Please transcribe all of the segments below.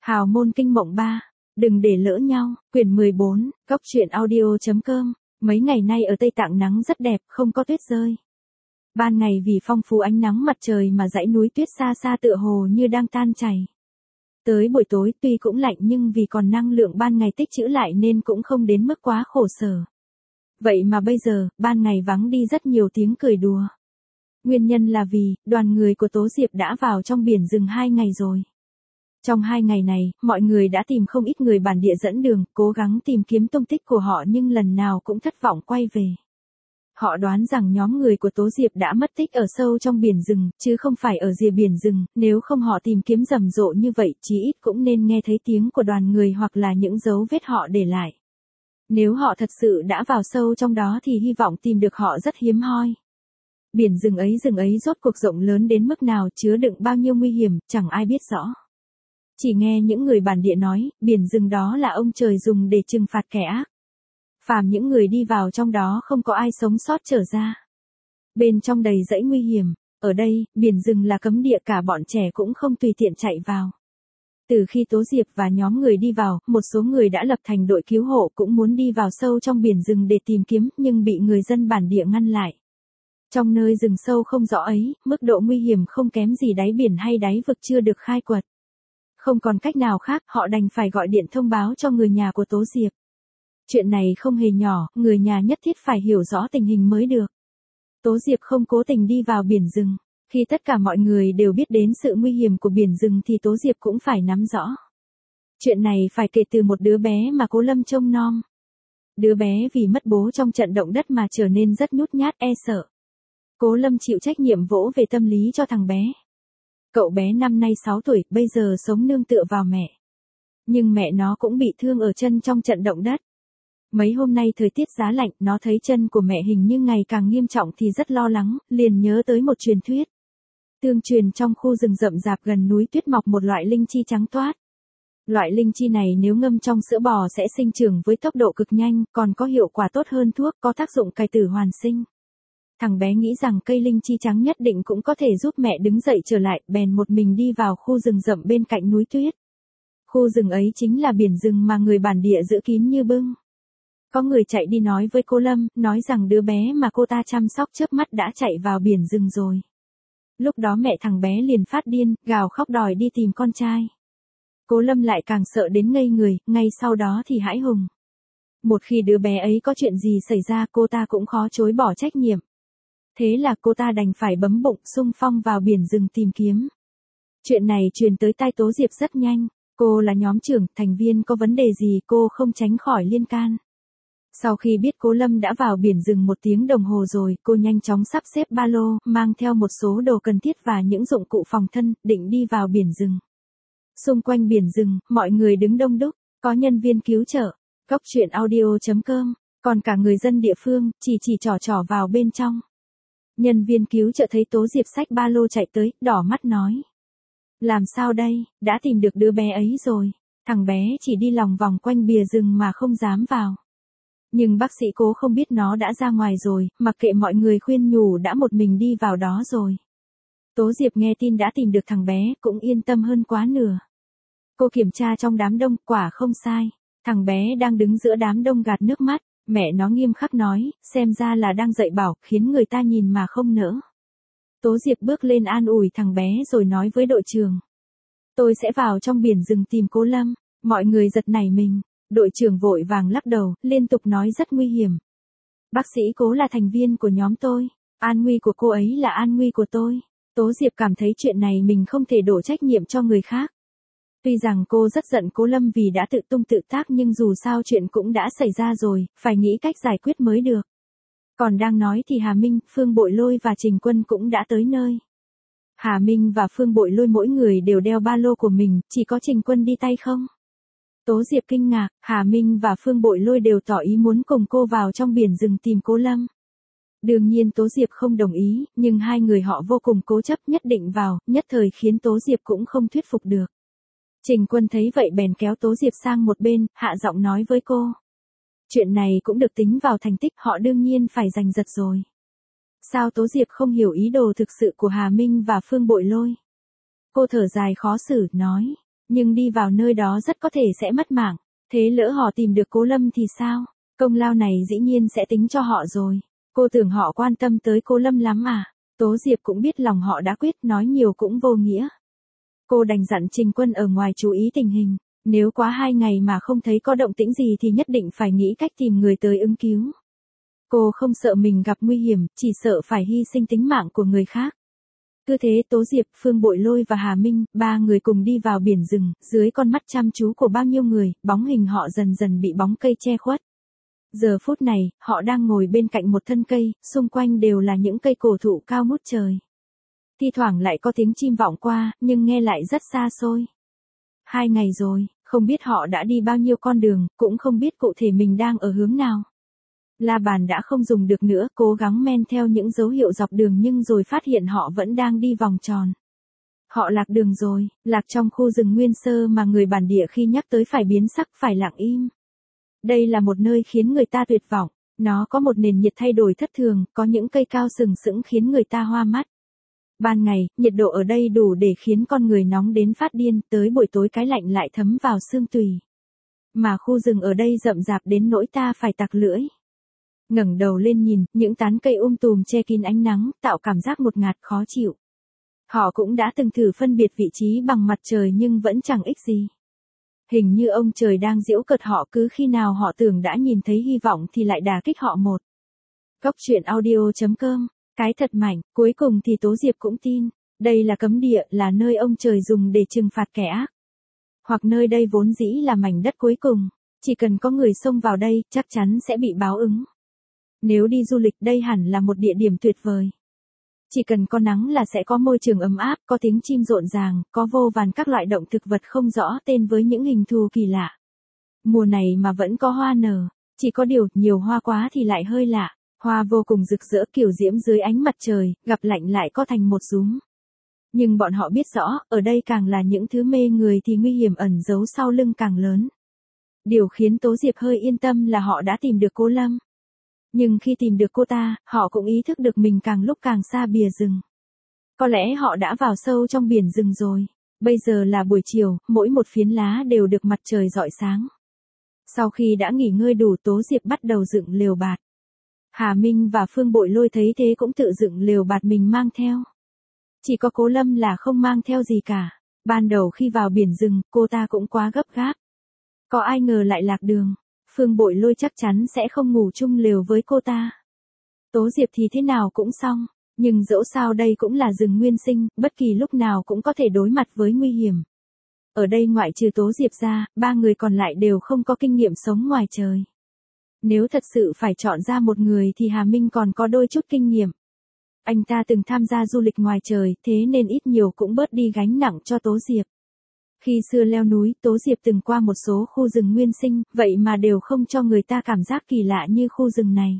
Hào môn kinh mộng 3. Đừng để lỡ nhau. Quyển 14. Cốc truyện audio.com. Mấy ngày nay ở Tây Tạng nắng rất đẹp, không có tuyết rơi. Ban ngày vì phong phú ánh nắng mặt trời mà dãy núi tuyết xa xa tựa hồ như đang tan chảy. Tới buổi tối tuy cũng lạnh nhưng vì còn năng lượng ban ngày tích trữ lại nên cũng không đến mức quá khổ sở. Vậy mà bây giờ, ban ngày vắng đi rất nhiều tiếng cười đùa. Nguyên nhân là vì, đoàn người của Tố Diệp đã vào trong biển rừng 2 ngày rồi. Trong 2 ngày này, mọi người đã tìm không ít người bản địa dẫn đường, cố gắng tìm kiếm tung tích của họ nhưng lần nào cũng thất vọng quay về. Họ đoán rằng nhóm người của Tố Diệp đã mất tích ở sâu trong biển rừng, chứ không phải ở rìa biển rừng, nếu không họ tìm kiếm rầm rộ như vậy chí ít cũng nên nghe thấy tiếng của đoàn người hoặc là những dấu vết họ để lại. Nếu họ thật sự đã vào sâu trong đó thì hy vọng tìm được họ rất hiếm hoi. Biển rừng ấy rốt cuộc rộng lớn đến mức nào, chứa đựng bao nhiêu nguy hiểm, chẳng ai biết rõ. Chỉ nghe những người bản địa nói, biển rừng đó là ông trời dùng để trừng phạt kẻ ác. Phàm những người đi vào trong đó không có ai sống sót trở ra. Bên trong đầy dãy nguy hiểm, ở đây, biển rừng là cấm địa, cả bọn trẻ cũng không tùy tiện chạy vào. Từ khi Tố Diệp và nhóm người đi vào, một số người đã lập thành đội cứu hộ cũng muốn đi vào sâu trong biển rừng để tìm kiếm nhưng bị người dân bản địa ngăn lại. Trong nơi rừng sâu không rõ ấy, mức độ nguy hiểm không kém gì đáy biển hay đáy vực chưa được khai quật. Không còn cách nào khác, họ đành phải gọi điện thông báo cho người nhà của Tố Diệp. Chuyện này không hề nhỏ, người nhà nhất thiết phải hiểu rõ tình hình mới được. Tố Diệp không cố tình đi vào biển rừng. Khi tất cả mọi người đều biết đến sự nguy hiểm của biển rừng thì Tố Diệp cũng phải nắm rõ. Chuyện này phải kể từ một đứa bé mà Cố Lâm trông nom. Đứa bé vì mất bố trong trận động đất mà trở nên rất nhút nhát e sợ. Cố Lâm chịu trách nhiệm vỗ về tâm lý cho thằng bé. Cậu bé năm nay 6 tuổi, bây giờ sống nương tựa vào mẹ. Nhưng mẹ nó cũng bị thương ở chân trong trận động đất. Mấy hôm nay thời tiết giá lạnh, nó thấy chân của mẹ hình như ngày càng nghiêm trọng thì rất lo lắng, liền nhớ tới một truyền thuyết. Tương truyền trong khu rừng rậm rạp gần núi tuyết mọc một loại linh chi trắng toát. Loại linh chi này nếu ngâm trong sữa bò sẽ sinh trưởng với tốc độ cực nhanh, còn có hiệu quả tốt hơn thuốc, có tác dụng cải tử hoàn sinh. Thằng bé nghĩ rằng cây linh chi trắng nhất định cũng có thể giúp mẹ đứng dậy trở lại, bèn một mình đi vào khu rừng rậm bên cạnh núi tuyết. Khu rừng ấy chính là biển rừng mà người bản địa giữ kín như bưng. Có người chạy đi nói với cô Lâm, nói rằng đứa bé mà cô ta chăm sóc chớp mắt đã chạy vào biển rừng rồi. Lúc đó mẹ thằng bé liền phát điên, gào khóc đòi đi tìm con trai. Cố Lâm lại càng sợ đến ngây người, ngay sau đó thì hãi hùng. Một khi đứa bé ấy có chuyện gì xảy ra cô ta cũng khó chối bỏ trách nhiệm. Thế là cô ta đành phải bấm bụng xung phong vào biển rừng tìm kiếm. Chuyện này truyền tới tai Tố Diệp rất nhanh, cô là nhóm trưởng, thành viên có vấn đề gì cô không tránh khỏi liên can. Sau khi biết Cố Lâm đã vào biển rừng 1 tiếng đồng hồ rồi, cô nhanh chóng sắp xếp ba lô, mang theo một số đồ cần thiết và những dụng cụ phòng thân, định đi vào biển rừng. Xung quanh biển rừng, mọi người đứng đông đúc, có nhân viên cứu trợ, cốc truyện audio.com, còn cả người dân địa phương, chỉ trỏ vào bên trong. Nhân viên cứu trợ thấy Tố Diệp xách ba lô chạy tới, đỏ mắt nói. Làm sao đây, đã tìm được đứa bé ấy rồi, thằng bé chỉ đi lòng vòng quanh bìa rừng mà không dám vào. Nhưng bác sĩ Cố không biết nó đã ra ngoài rồi, mặc kệ mọi người khuyên nhủ đã một mình đi vào đó rồi. Tố Diệp nghe tin đã tìm được thằng bé, cũng yên tâm hơn quá nửa. Cô kiểm tra trong đám đông, quả không sai. Thằng bé đang đứng giữa đám đông gạt nước mắt, mẹ nó nghiêm khắc nói, xem ra là đang dạy bảo, khiến người ta nhìn mà không nỡ. Tố Diệp bước lên an ủi thằng bé rồi nói với đội trưởng. Tôi sẽ vào trong biển rừng tìm Cố Lâm, mọi người giật nảy mình. Đội trưởng vội vàng lắc đầu, liên tục nói rất nguy hiểm. Bác sĩ Cố là thành viên của nhóm tôi, an nguy của cô ấy là an nguy của tôi. Tố Diệp cảm thấy chuyện này mình không thể đổ trách nhiệm cho người khác. Tuy rằng cô rất giận Cố Lâm vì đã tự tung tự tác nhưng dù sao chuyện cũng đã xảy ra rồi, phải nghĩ cách giải quyết mới được. Còn đang nói thì Hà Minh, Phương Bội Lôi và Trình Quân cũng đã tới nơi. Hà Minh và Phương Bội Lôi mỗi người đều đeo ba lô của mình, chỉ có Trình Quân đi tay không. Tố Diệp kinh ngạc, Hà Minh và Phương Bội Lôi đều tỏ ý muốn cùng cô vào trong biển rừng tìm Cố Lâm. Đương nhiên Tố Diệp không đồng ý, nhưng hai người họ vô cùng cố chấp nhất định vào, nhất thời khiến Tố Diệp cũng không thuyết phục được. Trình Quân thấy vậy bèn kéo Tố Diệp sang một bên, hạ giọng nói với cô. Chuyện này cũng được tính vào thành tích, họ đương nhiên phải giành giật rồi. Sao Tố Diệp không hiểu ý đồ thực sự của Hà Minh và Phương Bội Lôi? Cô thở dài khó xử, nói. Nhưng đi vào nơi đó rất có thể sẽ mất mạng. Thế lỡ họ tìm được Cố Lâm thì sao? Công lao này dĩ nhiên sẽ tính cho họ rồi. Cô tưởng họ quan tâm tới Cố Lâm lắm à? Tố Diệp cũng biết lòng họ đã quyết, nói nhiều cũng vô nghĩa. Cô đành dặn Trình Quân ở ngoài chú ý tình hình. Nếu quá 2 ngày mà không thấy có động tĩnh gì thì nhất định phải nghĩ cách tìm người tới ứng cứu. Cô không sợ mình gặp nguy hiểm, chỉ sợ phải hy sinh tính mạng của người khác. Cứ thế Tố Diệp, Phương Bội Lôi và Hà Minh, 3 người cùng đi vào biển rừng, dưới con mắt chăm chú của bao nhiêu người, bóng hình họ dần dần bị bóng cây che khuất. Giờ phút này, họ đang ngồi bên cạnh một thân cây, xung quanh đều là những cây cổ thụ cao ngút trời. Thi thoảng lại có tiếng chim vọng qua, nhưng nghe lại rất xa xôi. 2 ngày rồi, không biết họ đã đi bao nhiêu con đường, cũng không biết cụ thể mình đang ở hướng nào. La Bàn đã không dùng được nữa, cố gắng men theo những dấu hiệu dọc đường nhưng rồi phát hiện họ vẫn đang đi vòng tròn. Họ lạc đường rồi, lạc trong khu rừng nguyên sơ mà người bản địa khi nhắc tới phải biến sắc, phải lặng im. Đây là một nơi khiến người ta tuyệt vọng, nó có một nền nhiệt thay đổi thất thường, có những cây cao sừng sững khiến người ta hoa mắt. Ban ngày, nhiệt độ ở đây đủ để khiến con người nóng đến phát điên, tới buổi tối cái lạnh lại thấm vào xương tủy. Mà khu rừng ở đây rậm rạp đến nỗi ta phải tặc lưỡi. Ngẩng đầu lên nhìn, những tán cây tùm che kín ánh nắng, tạo cảm giác ngột ngạt khó chịu. Họ cũng đã từng thử phân biệt vị trí bằng mặt trời nhưng vẫn chẳng ích gì. Hình như ông trời đang giễu cợt họ, cứ khi nào họ tưởng đã nhìn thấy hy vọng thì lại đả kích họ một. Góc truyện audio.com, cái thật mạnh, cuối cùng thì Tố Diệp cũng tin. Đây là cấm địa, là nơi ông trời dùng để trừng phạt kẻ ác. Hoặc nơi đây vốn dĩ là mảnh đất cuối cùng. Chỉ cần có người xông vào đây, chắc chắn sẽ bị báo ứng. Nếu đi du lịch đây hẳn là một địa điểm tuyệt vời. Chỉ cần có nắng là sẽ có môi trường ấm áp, có tiếng chim rộn ràng, có vô vàn các loại động thực vật không rõ tên với những hình thù kỳ lạ. Mùa này mà vẫn có hoa nở, chỉ có điều nhiều hoa quá thì lại hơi lạ. Hoa vô cùng rực rỡ kiểu diễm dưới ánh mặt trời, gặp lạnh lại có thành một rúm. Nhưng bọn họ biết rõ, ở đây càng là những thứ mê người thì nguy hiểm ẩn giấu sau lưng càng lớn. Điều khiến Tố Diệp hơi yên tâm là họ đã tìm được Cố Lâm. Nhưng khi tìm được cô ta, họ cũng ý thức được mình càng lúc càng xa bìa rừng. Có lẽ họ đã vào sâu trong biển rừng rồi. Bây giờ là buổi chiều, mỗi một phiến lá đều được mặt trời rọi sáng. Sau khi đã nghỉ ngơi đủ, Tố Diệp bắt đầu dựng lều bạt. Hà Minh và Phương Bội Lôi thấy thế cũng tự dựng lều bạt mình mang theo. Chỉ có Cố Lâm là không mang theo gì cả. Ban đầu khi vào biển rừng, cô ta cũng quá gấp gáp. Có ai ngờ lại lạc đường. Phương Bội Lôi chắc chắn sẽ không ngủ chung lều với cô ta. Tố Diệp thì thế nào cũng xong, nhưng dẫu sao đây cũng là rừng nguyên sinh, bất kỳ lúc nào cũng có thể đối mặt với nguy hiểm. Ở đây ngoại trừ Tố Diệp ra, 3 người còn lại đều không có kinh nghiệm sống ngoài trời. Nếu thật sự phải chọn ra một người thì Hà Minh còn có đôi chút kinh nghiệm. Anh ta từng tham gia du lịch ngoài trời, thế nên ít nhiều cũng bớt đi gánh nặng cho Tố Diệp. Khi xưa leo núi, Tố Diệp từng qua một số khu rừng nguyên sinh, vậy mà đều không cho người ta cảm giác kỳ lạ như khu rừng này.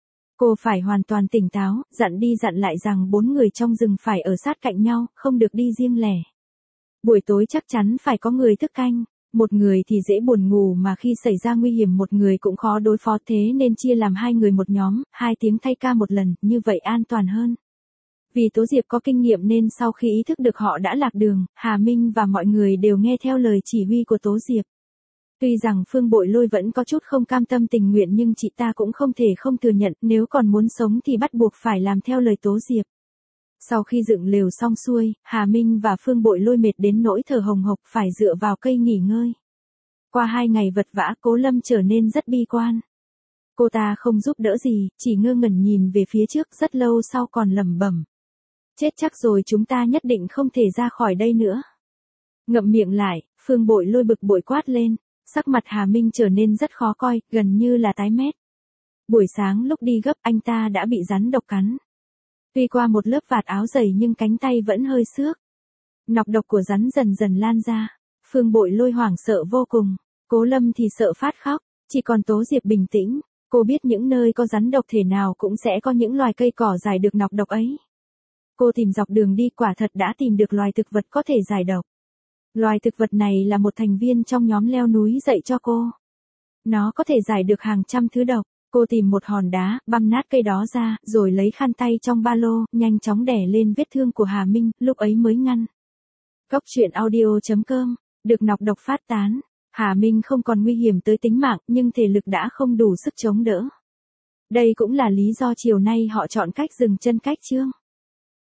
Cô phải hoàn toàn tỉnh táo, dặn đi dặn lại rằng 4 người trong rừng phải ở sát cạnh nhau, không được đi riêng lẻ. Buổi tối chắc chắn phải có người thức canh. Một người thì dễ buồn ngủ mà khi xảy ra nguy hiểm một người cũng khó đối phó, thế nên chia làm 2 người một nhóm, 2 tiếng thay ca một lần, như vậy an toàn hơn. Vì Tố Diệp có kinh nghiệm nên sau khi ý thức được họ đã lạc đường, Hà Minh và mọi người đều nghe theo lời chỉ huy của Tố Diệp. Tuy rằng Phương Bội Lôi vẫn có chút không cam tâm tình nguyện nhưng chị ta cũng không thể không thừa nhận, nếu còn muốn sống thì bắt buộc phải làm theo lời Tố Diệp. Sau khi dựng lều xong xuôi, Hà Minh và Phương Bội Lôi mệt đến nỗi thở hồng hộc phải dựa vào cây nghỉ ngơi. Qua 2 ngày vật vã, Cố Lâm trở nên rất bi quan. Cô ta không giúp đỡ gì, chỉ ngơ ngẩn nhìn về phía trước, rất lâu sau còn lẩm bẩm. Chết chắc rồi, chúng ta nhất định không thể ra khỏi đây nữa. Ngậm miệng lại, Phương Bội Lôi bực bội quát lên, sắc mặt Hà Minh trở nên rất khó coi, gần như là tái mét. Buổi sáng lúc đi gấp anh ta đã bị rắn độc cắn. Tuy qua một lớp vạt áo dày nhưng cánh tay vẫn hơi xước. Nọc độc của rắn dần dần lan ra. Phương Bội Lôi hoảng sợ vô cùng. Cố Lâm thì sợ phát khóc. Chỉ còn Tố Diệp bình tĩnh. Cô biết những nơi có rắn độc thể nào cũng sẽ có những loài cây cỏ giải được nọc độc ấy. Cô tìm dọc đường đi, quả thật đã tìm được loài thực vật có thể giải độc. Loài thực vật này là một thành viên trong nhóm leo núi dạy cho cô. Nó có thể giải được hàng trăm thứ độc. Cô tìm một hòn đá, băm nát cây đó ra, rồi lấy khăn tay trong ba lô, nhanh chóng đè lên vết thương của Hà Minh, lúc ấy mới ngăn. Góc truyện audio.com được nọc độc phát tán. Hà Minh không còn nguy hiểm tới tính mạng nhưng thể lực đã không đủ sức chống đỡ. Đây cũng là lý do chiều nay họ chọn cách dừng chân cách Trương.